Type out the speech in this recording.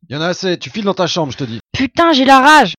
Y en a assez, tu files dans ta chambre, je te dis. Putain, j'ai la rage!